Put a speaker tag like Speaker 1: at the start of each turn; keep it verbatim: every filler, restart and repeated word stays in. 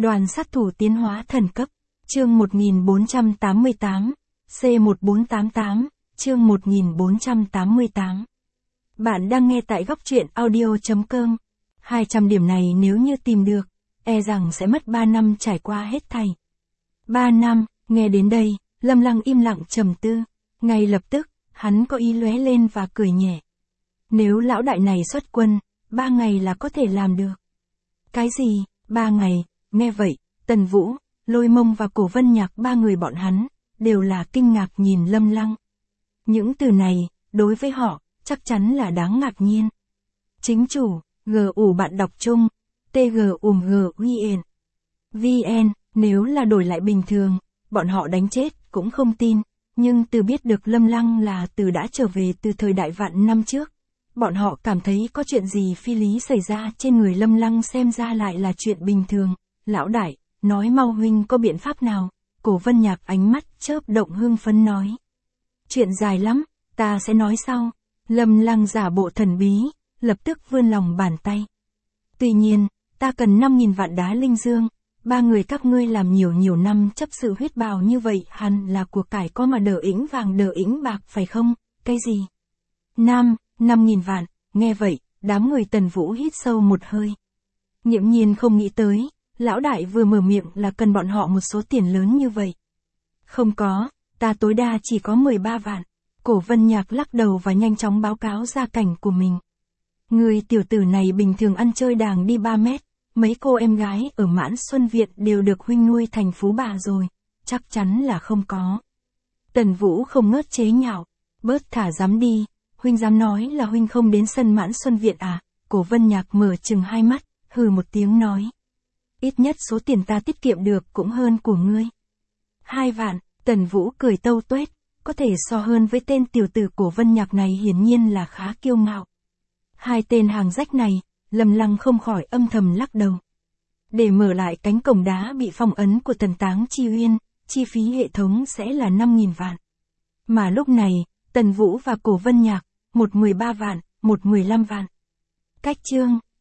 Speaker 1: Đoàn sát thủ tiến hóa thần cấp, chương một nghìn bốn trăm tám mươi tám, C một bốn tám tám, chương một nghìn bốn trăm tám mươi tám. Bạn đang nghe tại góc truyện audio chấm com. hai trăm điểm này nếu như tìm được, e rằng sẽ mất ba năm trải qua hết thảy. ba năm, nghe đến đây, Lâm Lăng im lặng trầm tư, ngay lập tức, hắn có ý lóe lên và cười nhẹ. Nếu lão đại này xuất quân, ba ngày là có thể làm được. Cái gì, ba ngày, nghe vậy, Tần Vũ, Lôi Mông và Cổ Vân Nhạc ba người bọn hắn, đều là kinh ngạc nhìn Lâm Lăng. Những từ này, đối với họ, chắc chắn là đáng ngạc nhiên. Chính chủ, G ủ bạn đọc chung, tê giê ùm G U N. vê en, nếu là đổi lại bình thường, bọn họ đánh chết cũng không tin, nhưng từ biết được Lâm Lăng là từ đã trở về từ thời đại vạn năm trước, bọn họ cảm thấy có chuyện gì phi lý xảy ra trên người Lâm Lăng xem ra lại là chuyện bình thường. Lão đại, nói mau huynh có biện pháp nào? Cổ Vân Nhạc ánh mắt chớp động hưng phấn nói. Chuyện dài lắm, ta sẽ nói sau. Lâm Lăng giả bộ thần bí, lập tức vươn lòng bàn tay. Tuy nhiên, ta cần năm nghìn vạn đá linh dương, ba người các ngươi làm nhiều nhiều năm chấp sự huyết bào như vậy hẳn là của cải có mà đờ ĩnh vàng đờ ĩnh bạc phải không? Cái gì? Nam, năm nghìn vạn, nghe vậy, đám người Tần Vũ hít sâu một hơi. Nghiễm nhiên không nghĩ tới, lão đại vừa mở miệng là cần bọn họ một số tiền lớn như vậy. Không có, ta tối đa chỉ có mười ba vạn. Cổ Vân Nhạc lắc đầu và nhanh chóng báo cáo gia cảnh của mình. Người tiểu tử này bình thường ăn chơi đàng đi ba mét, mấy cô em gái ở Mãn Xuân Viện đều được huynh nuôi thành phú bà rồi, chắc chắn là không có. Tần Vũ không ngớt chế nhạo, bớt thả dám đi, huynh dám nói là huynh không đến sân Mãn Xuân Viện à? Cổ Vân Nhạc mở trừng hai mắt, hừ một tiếng nói. Ít nhất số tiền ta tiết kiệm được cũng hơn của ngươi. Hai vạn, Tần Vũ cười tâu tuét, có thể so hơn với tên tiểu tử Cổ Vân Nhạc này hiển nhiên là khá kiêu ngạo. Hai tên hàng rách này, Lâm Lăng không khỏi âm thầm lắc đầu. Để mở lại cánh cổng đá bị phong ấn của Tần Táng Chi Uyên, chi phí hệ thống sẽ là năm nghìn vạn. Mà lúc này, Tần Vũ và Cổ Vân Nhạc, một mười ba vạn, một mười lăm vạn. Cách chương,